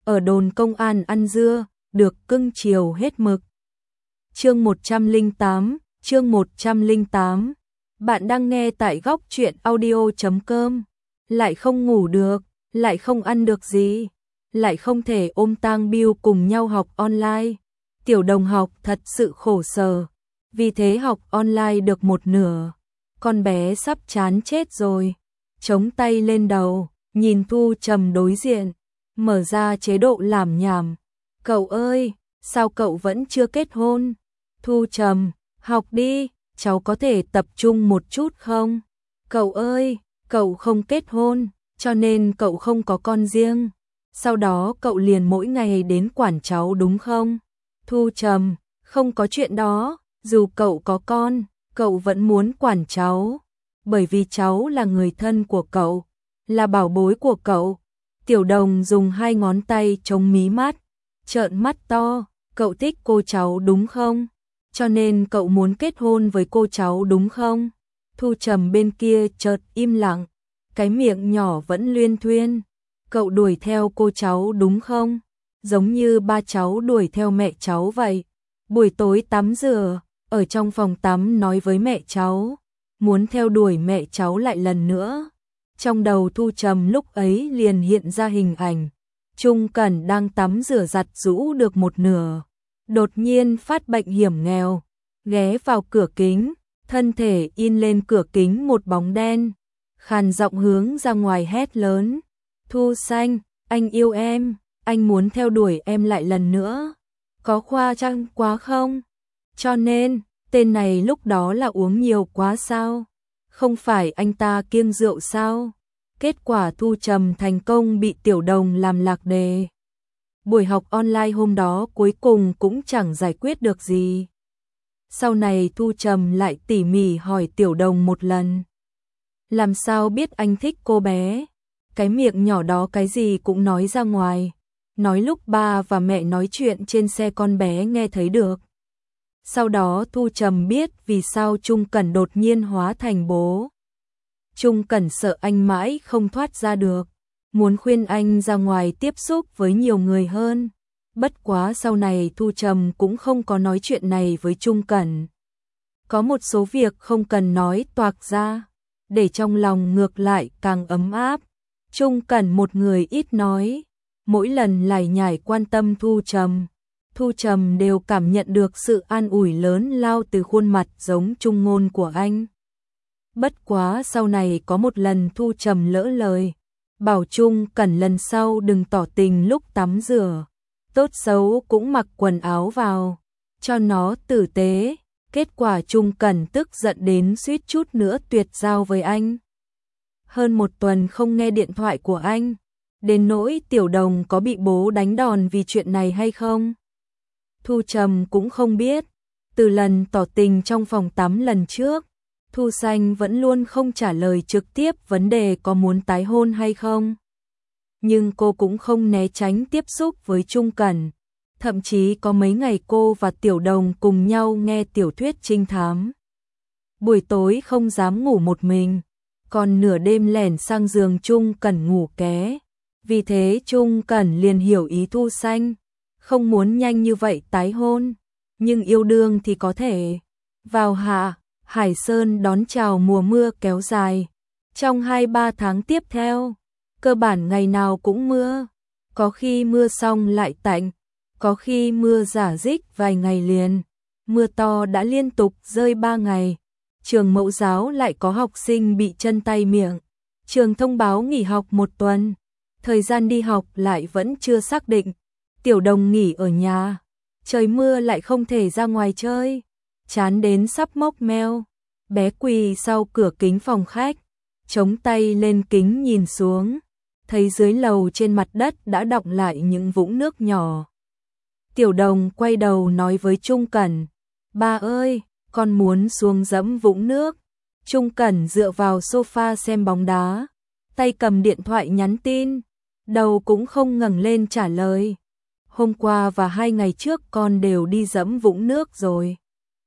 ở đồn công an ăn dưa, được cưng chiều hết mực. Chương 108, chương 108. Bạn đang nghe tại góc truyện audio.com. Lại không ngủ được, lại không ăn được gì, lại không thể ôm Tang Biêu cùng nhau học online. Tiểu Đồng học thật sự khổ sở, vì thế học online được một nửa. Con bé sắp chán chết rồi, chống tay lên đầu, nhìn Thu Trầm đối diện, mở ra chế độ làm nhảm. Cậu ơi, sao cậu vẫn chưa kết hôn? Thu Trầm, học đi, cháu có thể tập trung một chút không? Cậu ơi, cậu không kết hôn, cho nên cậu không có con riêng. Sau đó cậu liền mỗi ngày đến quản cháu đúng không? Thu Trầm, không có chuyện đó, dù cậu có con, cậu vẫn muốn quản cháu. Bởi vì cháu là người thân của cậu, là bảo bối của cậu. Tiểu Đồng dùng hai ngón tay chống mí mắt, trợn mắt to, cậu thích cô cháu đúng không? Cho nên cậu muốn kết hôn với cô cháu đúng không? Thu Trầm bên kia chợt im lặng, cái miệng nhỏ vẫn luyên thuyên. Cậu đuổi theo cô cháu đúng không? Giống như ba cháu đuổi theo mẹ cháu vậy. Buổi tối tắm rửa, ở trong phòng tắm nói với mẹ cháu, muốn theo đuổi mẹ cháu lại lần nữa. Trong đầu Thu Trầm lúc ấy liền hiện ra hình ảnh Trung Cẩn đang tắm rửa giặt giũ được một nửa, đột nhiên phát bệnh hiểm nghèo, ghé vào cửa kính, thân thể in lên cửa kính một bóng đen, khàn giọng hướng ra ngoài hét lớn, Thu Xanh, anh yêu em, anh muốn theo đuổi em lại lần nữa, có khoa trăng quá không? Cho nên, tên này lúc đó là uống nhiều quá sao? Không phải anh ta kiêng rượu sao? Kết quả Thu Trầm thành công bị Tiểu Đồng làm lạc đề. Buổi học online hôm đó cuối cùng cũng chẳng giải quyết được gì. Sau này Thu Trầm lại tỉ mỉ hỏi Tiểu Đồng một lần. Làm sao biết anh thích cô bé? Cái miệng nhỏ đó cái gì cũng nói ra ngoài. Nói lúc ba và mẹ nói chuyện trên xe con bé nghe thấy được. Sau đó Thu Trầm biết vì sao Trung Cẩn đột nhiên hóa thành bố. Trung Cẩn sợ anh mãi không thoát ra được, muốn khuyên anh ra ngoài tiếp xúc với nhiều người hơn. Bất quá sau này Thu Trầm cũng không có nói chuyện này với Trung Cẩn. Có một số việc không cần nói toạc ra, để trong lòng ngược lại càng ấm áp. Trung Cẩn một người ít nói, mỗi lần lải nhải quan tâm Thu Trầm đều cảm nhận được sự an ủi lớn lao từ khuôn mặt giống Trung Ngôn của anh. Bất quá sau này có một lần Thu Trầm lỡ lời, bảo Trung Cẩn lần sau đừng tỏ tình lúc tắm rửa, tốt xấu cũng mặc quần áo vào, cho nó tử tế. Kết quả Trung Cẩn tức giận đến suýt chút nữa tuyệt giao với anh. Hơn một tuần không nghe điện thoại của anh, đến nỗi Tiểu Đồng có bị bố đánh đòn vì chuyện này hay không? Thu Trầm cũng không biết. Từ lần tỏ tình trong phòng tắm lần trước, Thu Xanh vẫn luôn không trả lời trực tiếp vấn đề có muốn tái hôn hay không. Nhưng cô cũng không né tránh tiếp xúc với Trung Cẩn. Thậm chí có mấy ngày cô và Tiểu Đồng cùng nhau nghe tiểu thuyết trinh thám. Buổi tối không dám ngủ một mình, còn nửa đêm lẻn sang giường Trung Cẩn ngủ ké. Vì thế Trung Cẩn liền hiểu ý Thu Xanh, không muốn nhanh như vậy tái hôn, nhưng yêu đương thì có thể. Vào hạ, Hải Sơn đón chào mùa mưa kéo dài. Trong 2-3 tháng tiếp theo, cơ bản ngày nào cũng mưa. Có khi mưa xong lại tạnh, có khi mưa rả rích vài ngày liền. Mưa to đã liên tục rơi 3 ngày. Trường mẫu giáo lại có học sinh bị chân tay miệng. Trường thông báo nghỉ học 1 tuần. Thời gian đi học lại vẫn chưa xác định. Tiểu Đồng nghỉ ở nhà. Trời mưa lại không thể ra ngoài chơi. Chán đến sắp mốc meo. Bé quỳ sau cửa kính phòng khách, chống tay lên kính nhìn xuống, thấy dưới lầu trên mặt đất đã đọng lại những vũng nước nhỏ. Tiểu Đồng quay đầu nói với Trung Cẩn, ba ơi, con muốn xuống dẫm vũng nước. Trung Cẩn dựa vào sofa xem bóng đá, tay cầm điện thoại nhắn tin, đầu cũng không ngẩng lên trả lời. Hôm qua và 2 ngày trước con đều đi dẫm vũng nước rồi.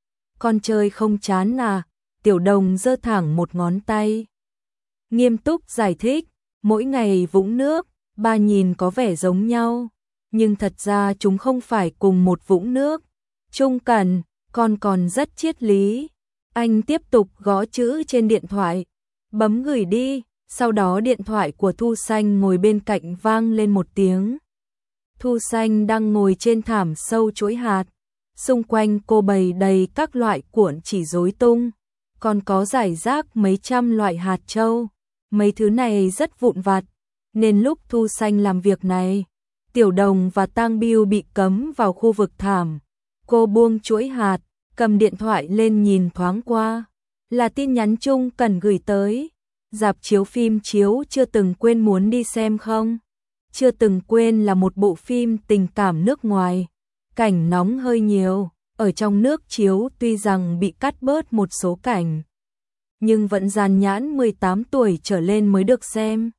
Con chơi không chán à? Tiểu Đồng giơ thẳng một ngón tay. Nghiêm túc giải thích, mỗi ngày vũng nước, ba nhìn có vẻ giống nhau. nhưng thật ra chúng không phải cùng một vũng nước. Trung Cẩn, con còn rất triết lý. Anh tiếp tục gõ chữ trên điện thoại, bấm gửi đi, sau đó điện thoại của Thu Xanh ngồi bên cạnh vang lên một tiếng. Thu Xanh đang ngồi trên thảm sâu chuỗi hạt, xung quanh cô bày đầy các loại cuộn chỉ rối tung, còn có rải rác mấy trăm loại hạt châu. Mấy thứ này rất vụn vặt, nên lúc Thu Xanh làm việc này, Tiểu Đồng và Tang Biêu bị cấm vào khu vực thảm. Cô buông chuỗi hạt, cầm điện thoại lên nhìn thoáng qua, là tin nhắn Trung Cẩn gửi tới. Rạp chiếu phim chiếu Chưa Từng Quên muốn đi xem không? Chưa Từng Quên là một bộ phim tình cảm nước ngoài, cảnh nóng hơi nhiều, ở trong nước chiếu tuy rằng bị cắt bớt một số cảnh, nhưng vẫn dàn nhãn 18 tuổi trở lên mới được xem.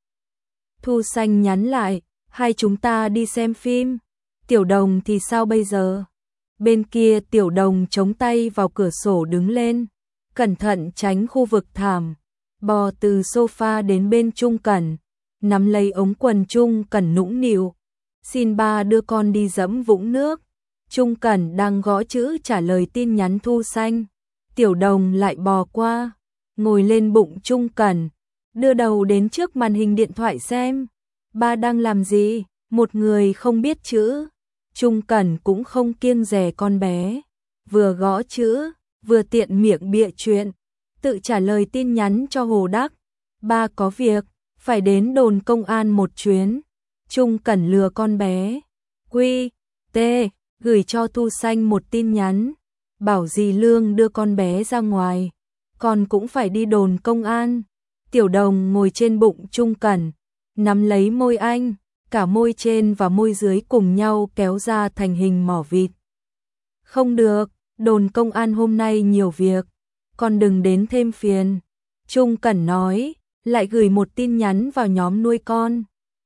Thu Xanh nhắn lại, hai chúng ta đi xem phim, Tiểu Đồng thì sao bây giờ? Bên kia Tiểu Đồng chống tay vào cửa sổ đứng lên, cẩn thận tránh khu vực thảm, bò từ sofa đến bên Trung Cẩn, nắm lấy ống quần Trung Cẩn nũng nịu, xin ba đưa con đi dẫm vũng nước. Trung Cẩn đang gõ chữ trả lời tin nhắn Thu Xanh, Tiểu Đồng lại bò qua, ngồi lên bụng Trung Cẩn, đưa đầu đến trước màn hình điện thoại xem, ba đang làm gì? Một người không biết chữ. Trung Cẩn cũng không kiêng dè con bé, vừa gõ chữ, vừa tiện miệng bịa chuyện, tự trả lời tin nhắn cho Hồ Đắc, ba có việc, phải đến đồn công an một chuyến. Trung Cẩn lừa con bé, Quy, T, gửi cho Thu Xanh một tin nhắn, bảo dì Lương đưa con bé ra ngoài, con cũng phải đi đồn công an. Tiểu Đồng ngồi trên bụng Trung Cẩn, nắm lấy môi anh, cả môi trên và môi dưới cùng nhau kéo ra thành hình mỏ vịt. Không được, đồn công an hôm nay nhiều việc, con đừng đến thêm phiền. Trung Cẩn nói, lại gửi một tin nhắn vào nhóm nuôi con.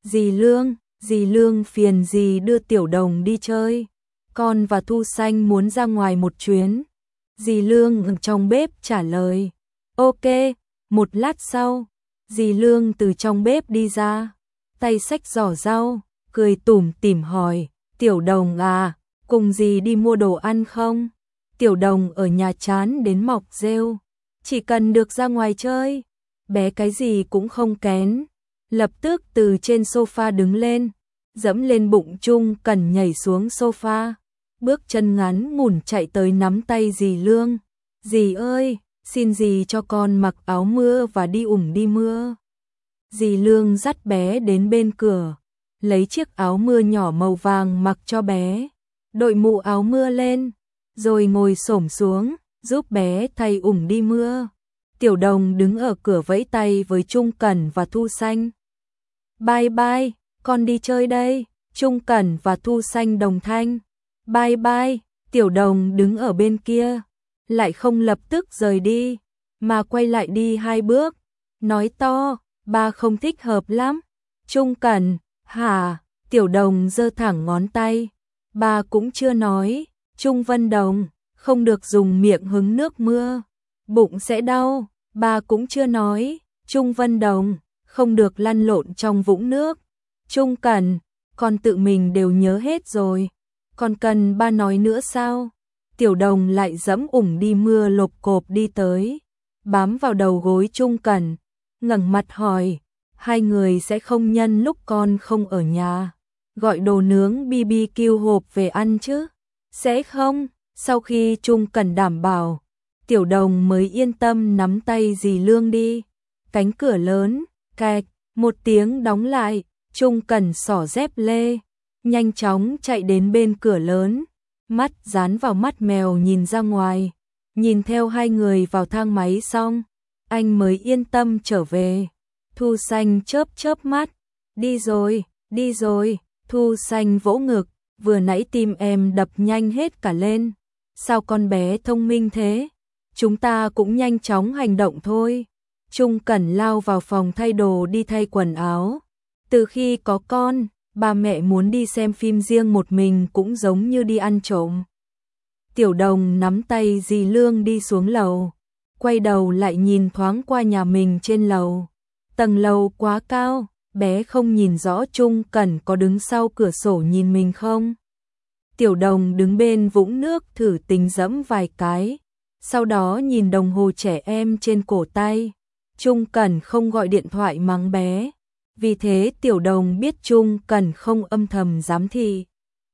Dì Lương phiền dì đưa Tiểu Đồng đi chơi. Con và Thu Xanh muốn ra ngoài một chuyến. Dì Lương ở trong bếp trả lời. Ok, một lát sau, dì Lương từ trong bếp đi ra, tay xách giỏ rau, cười tủm tỉm hỏi, Tiểu Đồng à, cùng dì đi mua đồ ăn không? Tiểu Đồng ở nhà chán đến mọc rêu, chỉ cần được ra ngoài chơi, bé cái gì cũng không kén. Lập tức từ trên sofa đứng lên, dẫm lên bụng Trung Cẩn nhảy xuống sofa, bước chân ngắn ngủn chạy tới nắm tay dì Lương. Dì ơi, xin dì cho con mặc áo mưa và đi đi mưa. Dì Lương dắt bé đến bên cửa, lấy chiếc áo mưa nhỏ màu vàng mặc cho bé, đội mũ áo mưa lên, rồi ngồi xổm xuống, giúp bé thay đi mưa. Tiểu Đồng đứng ở cửa vẫy tay với Trung Cẩn và Thu Xanh. Bye bye, con đi chơi đây. Trung Cẩn và Thu Xanh đồng thanh. Bye bye. Tiểu Đồng đứng ở bên kia, lại không lập tức rời đi, mà quay lại đi 2 bước, nói to, ba không thích hợp lắm. Trung Cẩn, hả? Tiểu Đồng giơ thẳng ngón tay. Ba cũng chưa nói. Trung Vân Đồng, không được dùng miệng hứng nước mưa, bụng sẽ đau. Ba cũng chưa nói. Trung Vân Đồng, không được lăn lộn trong vũng nước. Trung Cẩn, con tự mình đều nhớ hết rồi, còn cần ba nói nữa sao? Tiểu Đồng lại dẫm đi mưa lộp cộp đi tới, bám vào đầu gối Trung Cẩn, ngẩng mặt hỏi, hai người sẽ không nhân lúc con không ở nhà, gọi đồ nướng BBQ hộp về ăn chứ? Sẽ không. Sau khi Trung Cẩn đảm bảo, Tiểu Đồng mới yên tâm nắm tay dì Lương đi. Cánh cửa lớn, cạch, một tiếng đóng lại, Trung Cẩn xỏ dép lê, nhanh chóng chạy đến bên cửa lớn, mắt dán vào mắt mèo nhìn ra ngoài, nhìn theo hai người vào thang máy xong, anh mới yên tâm trở về. Thu Xanh chớp chớp mắt, đi rồi, Thu Xanh vỗ ngực, vừa nãy tim em đập nhanh hết cả lên, sao con bé thông minh thế, chúng ta cũng nhanh chóng hành động thôi. Trung Cẩn lao vào phòng thay đồ đi thay quần áo. Từ khi có con, ba mẹ muốn đi xem phim riêng một mình cũng giống như đi ăn trộm. Tiểu Đồng nắm tay dì Lương đi xuống lầu, quay đầu lại nhìn thoáng qua nhà mình trên lầu. Tầng lầu quá cao, bé không nhìn rõ Trung Cẩn có đứng sau cửa sổ nhìn mình không? Tiểu Đồng đứng bên vũng nước thử tính dẫm vài cái, sau đó nhìn đồng hồ trẻ em trên cổ tay. Trung Cẩn không gọi điện thoại mắng bé, vì thế Tiểu Đồng biết Trung Cẩn không âm thầm giám thị.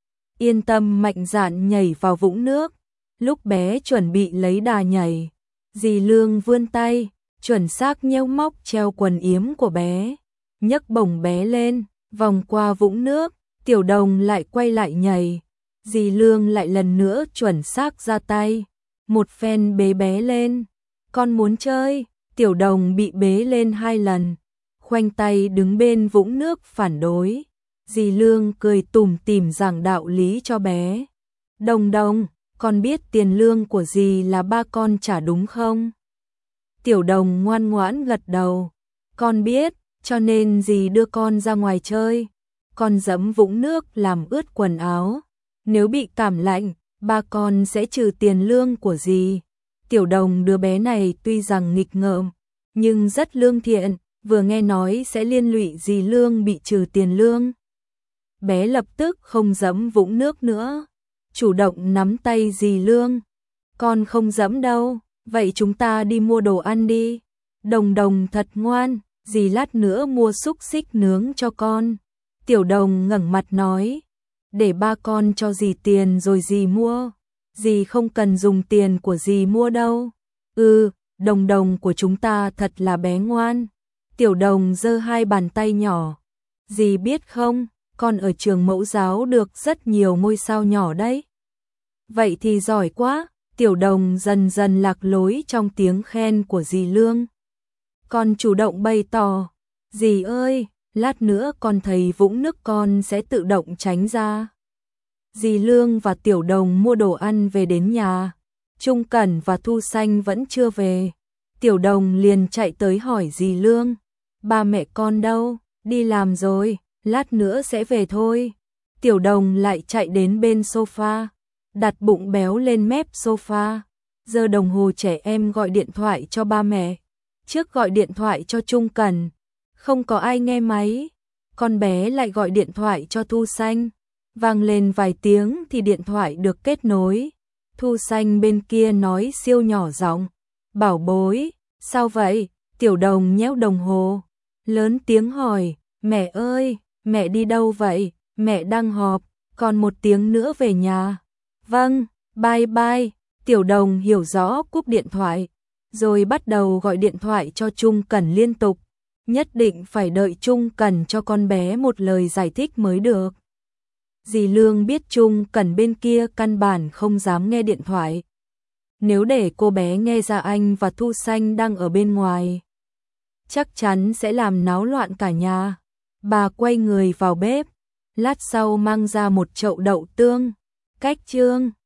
Yên tâm mạnh dạn nhảy vào vũng nước. Lúc bé chuẩn bị lấy đà nhảy, dì Lương vươn tay, chuẩn xác nheo móc treo quần yếm của bé, nhấc bổng bé lên, vòng qua vũng nước. Tiểu Đồng lại quay lại nhảy, dì Lương lại lần nữa chuẩn xác ra tay, một phen bế bé lên. Con muốn chơi. Tiểu Đồng bị bế lên 2 lần, khoanh tay đứng bên vũng nước phản đối. Dì Lương cười tủm tỉm giảng đạo lý cho bé. Đồng Đồng, con biết tiền lương của dì là ba con trả đúng không? Tiểu Đồng ngoan ngoãn gật đầu. Con biết, cho nên dì đưa con ra ngoài chơi. Con dẫm vũng nước làm ướt quần áo. Nếu bị cảm lạnh, ba con sẽ trừ tiền lương của dì. Tiểu Đồng đứa bé này tuy rằng nghịch ngợm, nhưng rất lương thiện, vừa nghe nói sẽ liên lụy dì Lương bị trừ tiền lương. Bé lập tức không dẫm vũng nước nữa, chủ động nắm tay dì Lương. Con không dẫm đâu, vậy chúng ta đi mua đồ ăn đi. Đồng Đồng thật ngoan, dì lát nữa mua xúc xích nướng cho con. Tiểu Đồng ngẩng mặt nói, để ba con cho dì tiền rồi dì mua. Dì không cần dùng tiền của dì mua đâu. Đồng Đồng của chúng ta thật là bé ngoan. Tiểu Đồng giơ 2 bàn tay nhỏ. Dì biết không, con ở trường mẫu giáo được rất nhiều ngôi sao nhỏ đấy. Vậy thì giỏi quá. Tiểu Đồng dần dần lạc lối trong tiếng khen của dì Lương. Con chủ động bày tỏ, dì ơi, lát nữa con thấy vũng nước con sẽ tự động tránh ra. Dì Lương và Tiểu Đồng mua đồ ăn về đến nhà. Trung Cẩn và Thu Xanh vẫn chưa về. Tiểu Đồng liền chạy tới hỏi dì Lương, ba mẹ con đâu? Đi làm rồi, lát nữa sẽ về thôi. Tiểu Đồng lại chạy đến bên sofa, đặt bụng béo lên mép sofa, giơ đồng hồ trẻ em gọi điện thoại cho ba mẹ. Trước gọi điện thoại cho Trung Cẩn, không có ai nghe máy. Con bé lại gọi điện thoại cho Thu Xanh, vang lên vài tiếng thì điện thoại được kết nối. Thu Xanh bên kia nói siêu nhỏ giọng, bảo bối, sao vậy? Tiểu Đồng nhéo đồng hồ, lớn tiếng hỏi, mẹ ơi, mẹ đi đâu vậy? Mẹ đang họp, còn 1 tiếng nữa về nhà. Vâng, bye bye. Tiểu Đồng hiểu rõ cúp điện thoại, rồi bắt đầu gọi điện thoại cho Trung Cẩn liên tục. Nhất định phải đợi Trung Cẩn cho con bé một lời giải thích mới được. Dì Lương biết Trung Cẩn bên kia căn bản không dám nghe điện thoại. Nếu để cô bé nghe ra anh và Thu Xanh đang ở bên ngoài, chắc chắn sẽ làm náo loạn cả nhà. Bà quay người vào bếp, lát sau mang ra một chậu đậu tương, cách trương,